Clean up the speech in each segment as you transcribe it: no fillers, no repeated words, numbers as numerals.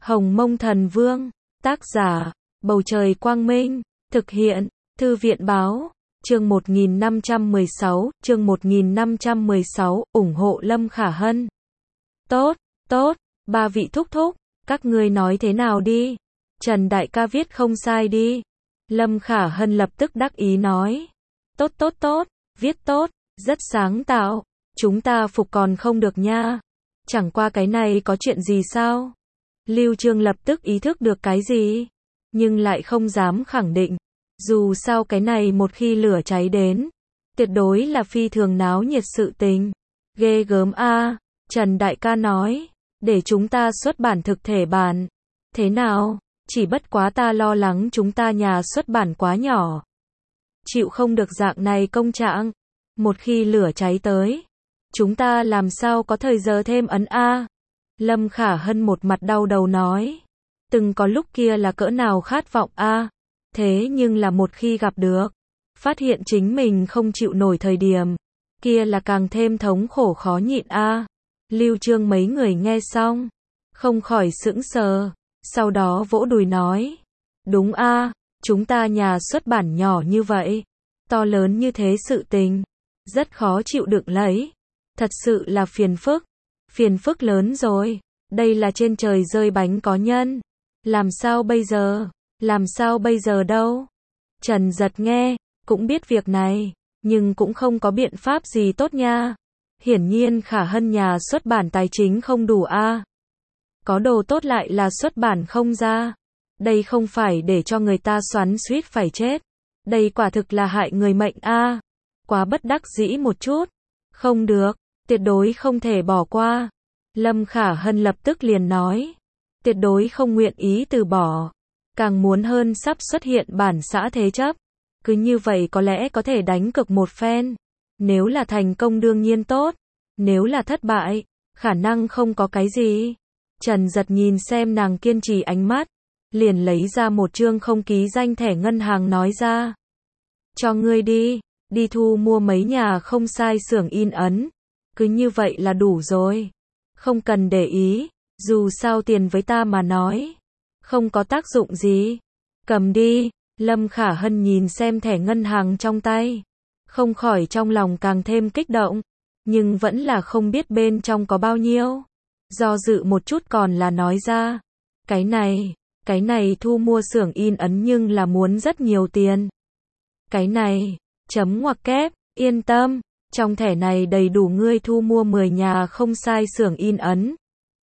Hồng Mông Thần Vương, tác giả, Bầu Trời Quang Minh, thực hiện, Thư viện Báo, chương 1516, ủng hộ Lâm Khả Hân. Tốt, tốt, ba vị thúc thúc, các ngươi nói thế nào đi? Trần đại ca viết không sai đi. Lâm Khả Hân lập tức đắc ý nói. Tốt tốt tốt, viết tốt, rất sáng tạo, chúng ta phục còn không được nha. Chẳng qua cái này có chuyện gì sao? Lưu Trương lập tức ý thức được cái gì, nhưng lại không dám khẳng định. Dù sao cái này một khi lửa cháy đến, tuyệt đối là phi thường náo nhiệt sự tình. Ghê gớm a, Trần đại ca nói, để chúng ta xuất bản thực thể bản. Thế nào? Chỉ bất quá ta lo lắng chúng ta nhà xuất bản quá nhỏ, chịu không được dạng này công trạng. Một khi lửa cháy tới, chúng ta làm sao có thời giờ thêm ấn a? Lâm Khả Hân một mặt đau đầu nói. Từng có lúc kia là cỡ nào khát vọng a, thế nhưng là một khi gặp được, phát hiện chính mình không chịu nổi thời điểm, kia là càng thêm thống khổ khó nhịn a. Lưu Trương mấy người nghe xong, không khỏi sững sờ, sau đó vỗ đùi nói. Đúng a, chúng ta nhà xuất bản nhỏ như vậy, to lớn như thế sự tình, rất khó chịu đựng lấy. Thật sự là phiền phức lớn rồi, đây là trên trời rơi bánh có nhân. Làm sao bây giờ đâu? Trần Giật nghe, cũng biết việc này, nhưng cũng không có biện pháp gì tốt nha. Hiển nhiên Khả Hân nhà xuất bản tài chính không đủ a. Có đồ tốt lại là xuất bản không ra. Đây không phải để cho người ta xoắn xuýt phải chết. Đây quả thực là hại người mệnh a. Quá bất đắc dĩ một chút. Không được, tuyệt đối không thể bỏ qua. Lâm Khả Hân lập tức liền nói. Tuyệt đối không nguyện ý từ bỏ. Càng muốn hơn sắp xuất hiện bản xã thế chấp. Cứ như vậy có lẽ có thể đánh cược một phen. Nếu là thành công đương nhiên tốt. Nếu là thất bại, khả năng không có cái gì. Trần Giật nhìn xem nàng kiên trì ánh mắt, liền lấy ra một chương không ký danh thẻ ngân hàng nói ra. Cho ngươi đi thu mua mấy nhà không sai xưởng in ấn. Cứ như vậy là đủ rồi. Không cần để ý, dù sao tiền với ta mà nói, không có tác dụng gì. Cầm đi. Lâm Khả Hân nhìn xem thẻ ngân hàng trong tay, không khỏi trong lòng càng thêm kích động, nhưng vẫn là không biết bên trong có bao nhiêu. Do dự một chút còn là nói ra. Cái này thu mua xưởng in ấn nhưng là muốn rất nhiều tiền. Cái này, chấm ngoặc kép, yên tâm, trong thẻ này đầy đủ ngươi thu mua 10 nhà không sai xưởng in ấn.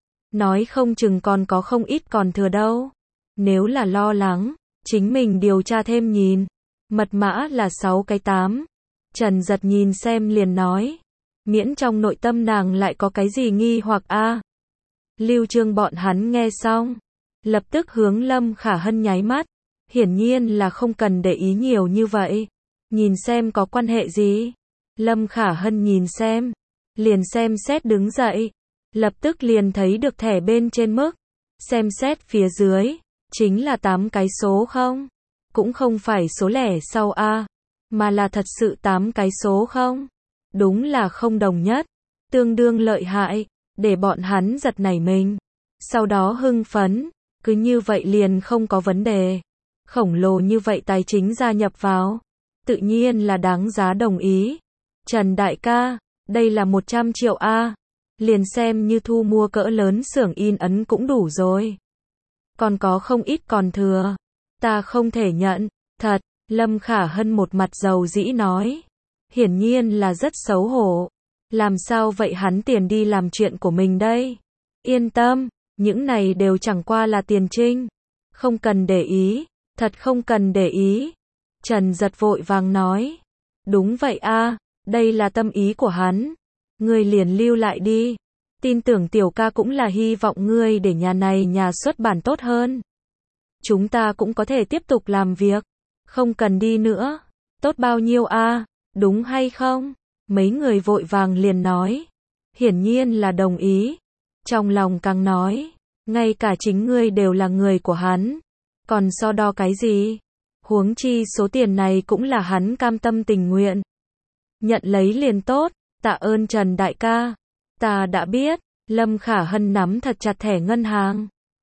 Nói không chừng còn có không ít còn thừa đâu. Nếu là lo lắng, chính mình điều tra thêm nhìn. Mật mã là 6 cái 8. Trần Giật nhìn xem liền nói. Miễn trong nội tâm nàng lại có cái gì nghi hoặc a. Lưu Trương bọn hắn nghe xong, lập tức hướng Lâm Khả Hân nháy mắt. Hiển nhiên là không cần để ý nhiều như vậy. Nhìn xem có quan hệ gì. Lâm Khả Hân nhìn xem, liền xem xét đứng dậy. Lập tức liền thấy được thẻ bên trên mức. Xem xét phía dưới, chính là 8 cái số không. Cũng không phải số lẻ sau a, mà là thật sự 8 cái số không. Đúng là không đồng nhất, tương đương lợi hại, để bọn hắn giật nảy mình. Sau đó hưng phấn, cứ như vậy liền không có vấn đề. Khổng lồ như vậy tài chính gia nhập vào, tự nhiên là đáng giá đồng ý. Trần đại ca, đây là 100 triệu a, liền xem như thu mua cỡ lớn xưởng in ấn cũng đủ rồi. Còn có không ít còn thừa, ta không thể nhận, thật. Lâm Khả Hân một mặt dầu dĩ nói. Hiển nhiên là rất xấu hổ. Làm sao vậy hắn tiền đi làm chuyện của mình đây? Yên tâm, những này đều chẳng qua là tiền trinh. Không cần để ý, thật không cần để ý. Trần Giật vội vàng nói. Đúng vậy a, đây là tâm ý của hắn. Ngươi liền lưu lại đi. Tin tưởng tiểu ca cũng là hy vọng ngươi để nhà này nhà xuất bản tốt hơn. Chúng ta cũng có thể tiếp tục làm việc. Không cần đi nữa. Tốt bao nhiêu a, đúng hay không? Mấy người vội vàng liền nói. Hiển nhiên là đồng ý. Trong lòng càng nói. Ngay cả chính ngươi đều là người của hắn. Còn so đo cái gì? Huống chi số tiền này cũng là hắn cam tâm tình nguyện. Nhận lấy liền tốt. Tạ ơn Trần đại ca. Ta đã biết. Lâm Khả Hân nắm thật chặt thẻ ngân hàng.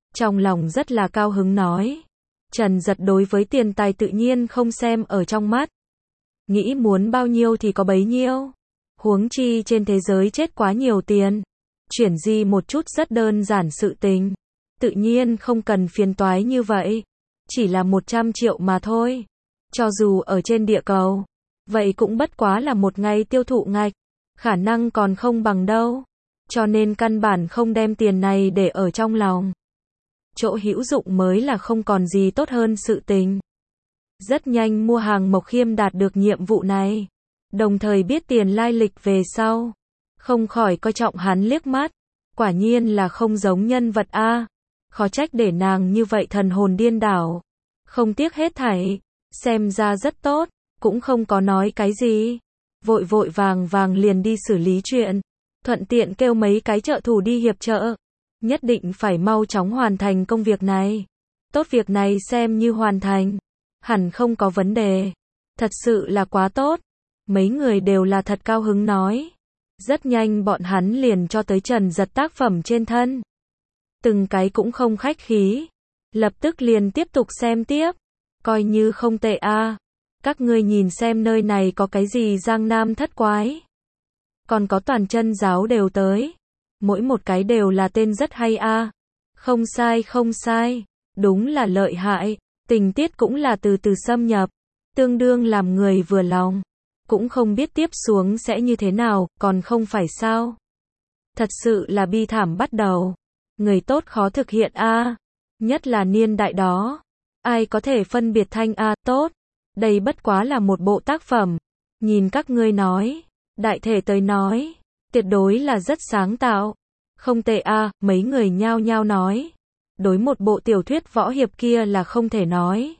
trong lòng rất là cao hứng nói. Trần Giật đối với tiền tài tự nhiên không xem ở trong mắt. Nghĩ muốn bao nhiêu thì có bấy nhiêu. Huống chi trên thế giới chết quá nhiều tiền. Chuyển di một chút rất đơn giản sự tình. Tự nhiên không cần phiền toái như vậy. Chỉ là 100 triệu mà thôi. Cho dù ở trên địa cầu, vậy cũng bất quá là một ngày tiêu thụ ngạch. Khả năng còn không bằng đâu. Cho nên căn bản không đem tiền này để ở trong lòng. Chỗ hữu dụng mới là không còn gì tốt hơn sự tình. Rất nhanh Mua Hàng Mộc Khiêm đạt được nhiệm vụ này. Đồng thời biết tiền lai lịch về sau. Không khỏi coi trọng hắn liếc mắt. Quả nhiên là không giống nhân vật A. Khó trách để nàng như vậy thần hồn điên đảo. Không tiếc hết thảy. Xem ra rất tốt. Cũng không có nói cái gì. Vội vội vàng vàng liền đi xử lý chuyện. Thuận tiện kêu mấy cái trợ thủ đi hiệp trợ. Nhất định phải mau chóng hoàn thành công việc này. Tốt, việc này xem như hoàn thành. Hẳn không có vấn đề. Thật sự là quá tốt. Mấy người đều là thật cao hứng nói. Rất nhanh bọn hắn liền cho tới Trần Giật tác phẩm trên thân. Từng cái cũng không khách khí. Lập tức liền tiếp tục xem tiếp. Coi như không tệ a. Các ngươi nhìn xem nơi này có cái gì Giang Nam thất quái. Còn có toàn chân giáo đều tới. Mỗi một cái đều là tên rất hay a. Không sai không sai. Đúng là lợi hại. Tình tiết cũng là từ từ xâm nhập. Tương đương làm người vừa lòng. Cũng không biết tiếp xuống sẽ như thế nào, còn không phải sao. Thật sự là bi thảm bắt đầu. Người tốt khó thực hiện a. Nhất là niên đại đó. Ai có thể phân biệt thanh a tốt. Đây bất quá là một bộ tác phẩm. Nhìn các ngươi nói. Đại thể tới nói. Tuyệt đối là rất sáng tạo. Không tệ a, mấy người nhao nhao nói. Đối một bộ tiểu thuyết võ hiệp kia là không thể nói.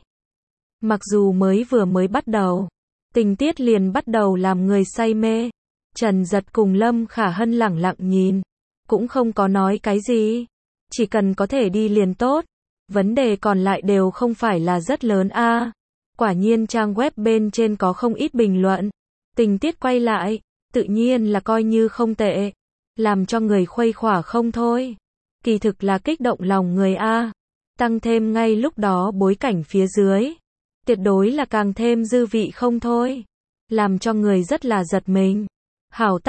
Mặc dù mới bắt đầu. Tình tiết liền bắt đầu làm người say mê. Trần Giật cùng Lâm Khả Hân lẳng lặng nhìn. Cũng không có nói cái gì. Chỉ cần có thể đi liền tốt. Vấn đề còn lại đều không phải là rất lớn a. Quả nhiên trang web bên trên có không ít bình luận. Tình tiết quay lại. Tự nhiên là coi như không tệ. Làm cho người khuây khỏa không thôi. Kỳ thực là kích động lòng người a. Tăng thêm ngay lúc đó bối cảnh phía dưới. Tuyệt đối là càng thêm dư vị không thôi. Làm cho người rất là giật mình. Hảo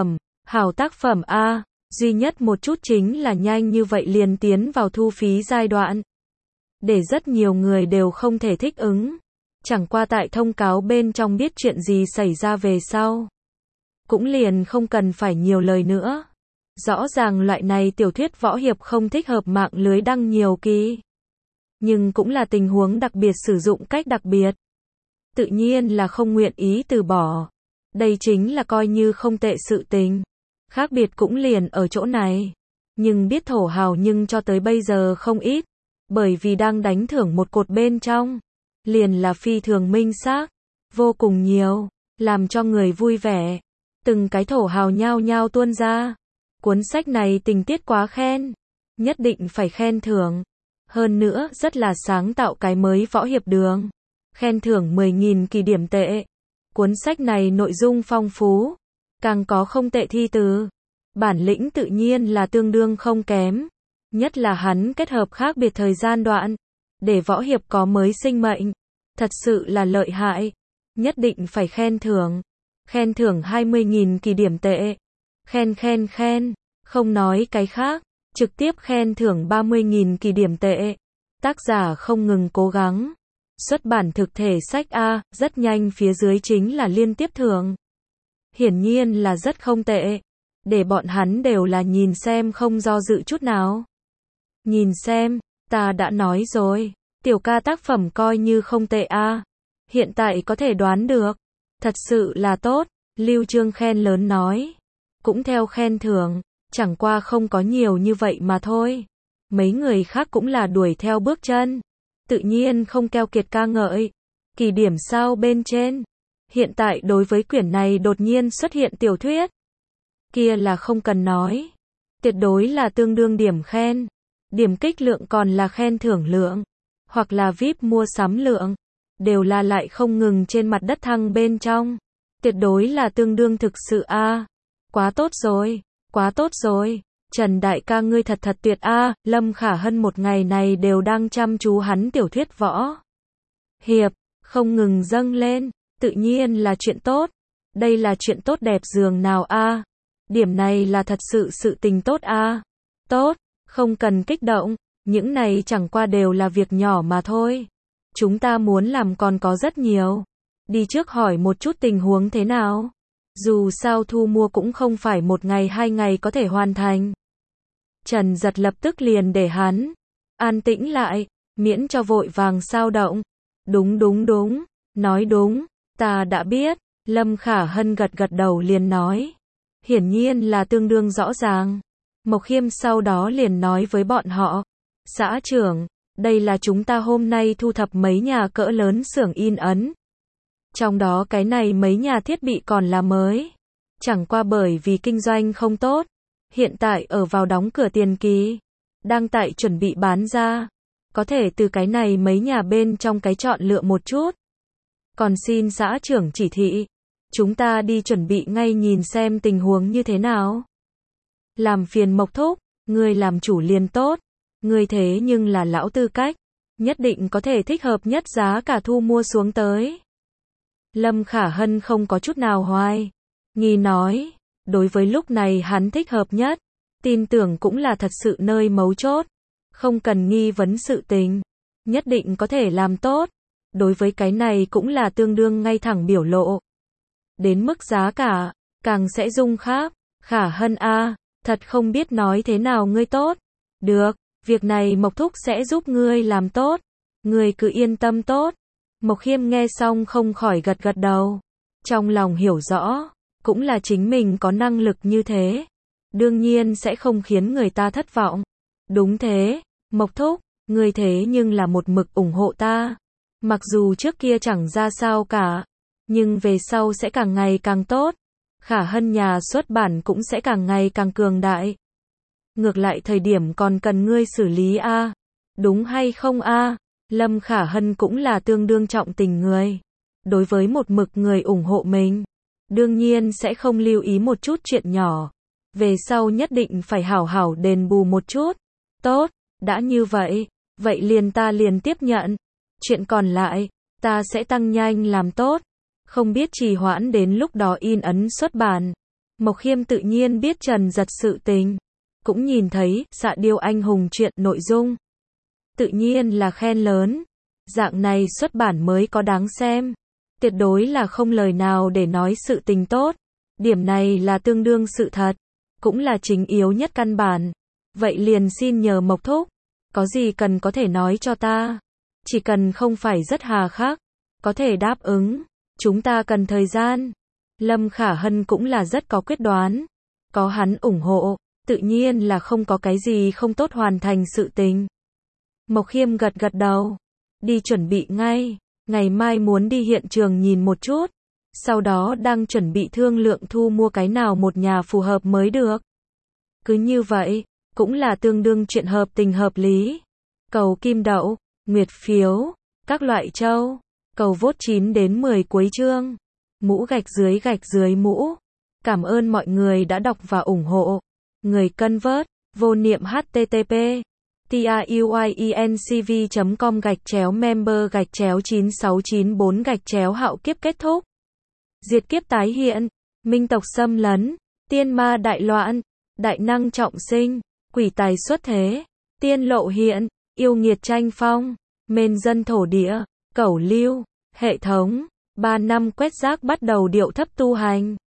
tác phẩm a. Duy nhất một chút chính là nhanh như vậy liền tiến vào thu phí giai đoạn. Để rất nhiều người đều không thể thích ứng. Chẳng qua tại thông cáo bên trong biết chuyện gì xảy ra về sau. Cũng liền không cần phải nhiều lời nữa. Rõ ràng loại này tiểu thuyết võ hiệp không thích hợp mạng lưới đăng nhiều kỳ. Nhưng cũng là tình huống đặc biệt sử dụng cách đặc biệt. Tự nhiên là không nguyện ý từ bỏ. Đây chính là coi như không tệ sự tình. Khác biệt cũng liền ở chỗ này. Nhưng biết thổ hào nhưng cho tới bây giờ không ít. Bởi vì đang đánh thưởng một cột bên trong. Liền là phi thường minh xác. Vô cùng nhiều. Làm cho người vui vẻ. Từng cái thổ hào nhao nhao tuôn ra. Cuốn sách này tình tiết quá khen. Nhất định phải khen thưởng. Hơn nữa rất là sáng tạo cái mới võ hiệp đường. Khen thưởng 10.000 kỳ điểm tệ. Cuốn sách này nội dung phong phú. Càng có không tệ thi từ. Bản lĩnh tự nhiên là tương đương không kém. Nhất là hắn kết hợp khác biệt thời gian đoạn. Để võ hiệp có mới sinh mệnh. Thật sự là lợi hại. Nhất định phải khen thưởng. Khen thưởng 20.000 kỳ điểm tệ. Khen. Không nói cái khác. Trực tiếp khen thưởng 30.000 kỳ điểm tệ. Tác giả không ngừng cố gắng. Xuất bản thực thể sách A, rất nhanh phía dưới chính là liên tiếp thưởng. Hiển nhiên là rất không tệ. Để bọn hắn đều là nhìn xem không do dự chút nào. Nhìn xem, ta đã nói rồi. Tiểu ca tác phẩm coi như không tệ A. Hiện tại có thể đoán được. Thật sự là tốt. Lưu Trương khen lớn nói. Cũng theo khen thưởng. Chẳng qua không có nhiều như vậy mà thôi. Mấy người khác cũng là đuổi theo bước chân. Tự nhiên không keo kiệt ca ngợi. Kỳ điểm sao bên trên. Hiện tại đối với quyển này đột nhiên xuất hiện tiểu thuyết. Kia là không cần nói. Tuyệt đối là tương đương điểm khen. Điểm kích lượng còn là khen thưởng lượng. Hoặc là VIP mua sắm lượng. Đều là lại không ngừng trên mặt đất thăng bên trong. Tuyệt đối là tương đương thực sự a. Quá tốt rồi. Trần đại ca ngươi thật thật tuyệt a, Lâm Khả Hân một ngày này đều đang chăm chú hắn tiểu thuyết võ hiệp, không ngừng dâng lên, tự nhiên là chuyện tốt. Đây là chuyện tốt đẹp giường nào a? Điểm này là thật sự tình tốt a. Tốt, không cần kích động, những này chẳng qua đều là việc nhỏ mà thôi. Chúng ta muốn làm còn có rất nhiều. Đi trước hỏi một chút tình huống thế nào. Dù sao thu mua cũng không phải 1 ngày 2 ngày có thể hoàn thành. Trần Giật lập tức liền để hắn an tĩnh lại, miễn cho vội vàng xao động. Đúng, nói đúng, ta đã biết. Lâm Khả Hân gật đầu liền nói. Hiển nhiên là tương đương rõ ràng. Mộc Khiêm sau đó liền nói với bọn họ. Xã trưởng, đây là chúng ta hôm nay thu thập mấy nhà cỡ lớn xưởng in ấn. Trong đó cái này mấy nhà thiết bị còn là mới. Chẳng qua bởi vì kinh doanh không tốt. Hiện tại ở vào đóng cửa tiền kỳ. Đang tại chuẩn bị bán ra. Có thể từ cái này mấy nhà bên trong cái chọn lựa một chút. Còn xin xã trưởng chỉ thị. Chúng ta đi chuẩn bị ngay nhìn xem tình huống như thế nào. Làm phiền Mộc thúc, ngươi làm chủ liền tốt. Ngươi thế nhưng là lão tư cách. Nhất định có thể thích hợp nhất giá cả thu mua xuống tới. Lâm Khả Hân không có chút nào hoài nghi nói. Đối với lúc này hắn thích hợp nhất. Tin tưởng cũng là thật sự nơi mấu chốt. Không cần nghi vấn sự tình. Nhất định có thể làm tốt. Đối với cái này cũng là tương đương ngay thẳng biểu lộ. Đến mức giá cả, càng sẽ rung khác. Khả Hân a, thật không biết nói thế nào ngươi tốt. Được, việc này Mộc thúc sẽ giúp ngươi làm tốt. Ngươi cứ yên tâm tốt. Mộc Khiêm nghe xong không khỏi gật đầu. Trong lòng hiểu rõ, cũng là chính mình có năng lực như thế. Đương nhiên sẽ không khiến người ta thất vọng. Đúng thế, Mộc thúc, ngươi thế nhưng là một mực ủng hộ ta. Mặc dù trước kia chẳng ra sao cả, nhưng về sau sẽ càng ngày càng tốt. Khả Hân nhà xuất bản cũng sẽ càng ngày càng cường đại. Ngược lại thời điểm còn cần ngươi xử lý a. Đúng hay không a? Lâm Khả Hân cũng là tương đương trọng tình người. Đối với một mực người ủng hộ mình, đương nhiên sẽ không lưu ý một chút chuyện nhỏ. Về sau nhất định phải hảo đền bù một chút. Tốt, đã như vậy, vậy ta liền tiếp nhận. Chuyện còn lại, ta sẽ tăng nhanh làm tốt. Không biết trì hoãn đến lúc đó in ấn xuất bản. Mộc Khiêm tự nhiên biết Trần Giật sự tình. Cũng nhìn thấy Xạ Điêu Anh Hùng chuyện nội dung. Tự nhiên là khen lớn. Dạng này xuất bản mới có đáng xem. Tuyệt đối là không lời nào để nói sự tình tốt. Điểm này là tương đương sự thật. Cũng là chính yếu nhất căn bản. Vậy liền xin nhờ Mộc thúc. Có gì cần có thể nói cho ta. Chỉ cần không phải rất hà khắc. Có thể đáp ứng. Chúng ta cần thời gian. Lâm Khả Hân cũng là rất có quyết đoán. Có hắn ủng hộ, tự nhiên là không có cái gì không tốt hoàn thành sự tình. Mộc Khiêm gật đầu. Đi chuẩn bị ngay. Ngày mai muốn đi hiện trường nhìn một chút. Sau đó đang chuẩn bị thương lượng thu mua cái nào một nhà phù hợp mới được. Cứ như vậy, cũng là tương đương chuyện hợp tình hợp lý. Cầu kim đậu, nguyệt phiếu, các loại châu. Cầu vote 9 đến 10 cuối chương. Mũ gạch dưới mũ. Cảm ơn mọi người đã đọc và ủng hộ. Người cân vớt, vô niệm http tiuyicncv.com/member/9694 hạo kiếp kết thúc. Diệt kiếp tái hiện. Minh tộc xâm lấn. Tiên ma đại loạn. Đại năng trọng sinh. Quỷ tài xuất thế. Tiên lộ hiện. Yêu nghiệt tranh phong. Mên dân thổ địa. Cẩu lưu. Hệ thống. 3 năm quét rác bắt đầu điệu thấp tu hành.